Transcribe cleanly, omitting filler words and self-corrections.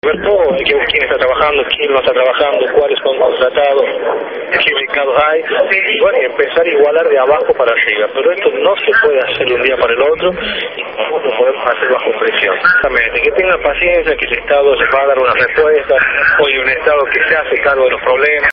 Ver todo, quién está trabajando, quién no está trabajando, cuáles son contratados, qué mercados hay, y bueno, y empezar a igualar de abajo para arriba. Pero esto no se puede hacer de un día para el otro y tampoco lo podemos hacer bajo presión. Exactamente, que tenga paciencia, que el Estado les va a dar una respuesta, hoy un Estado que se hace cargo de los problemas.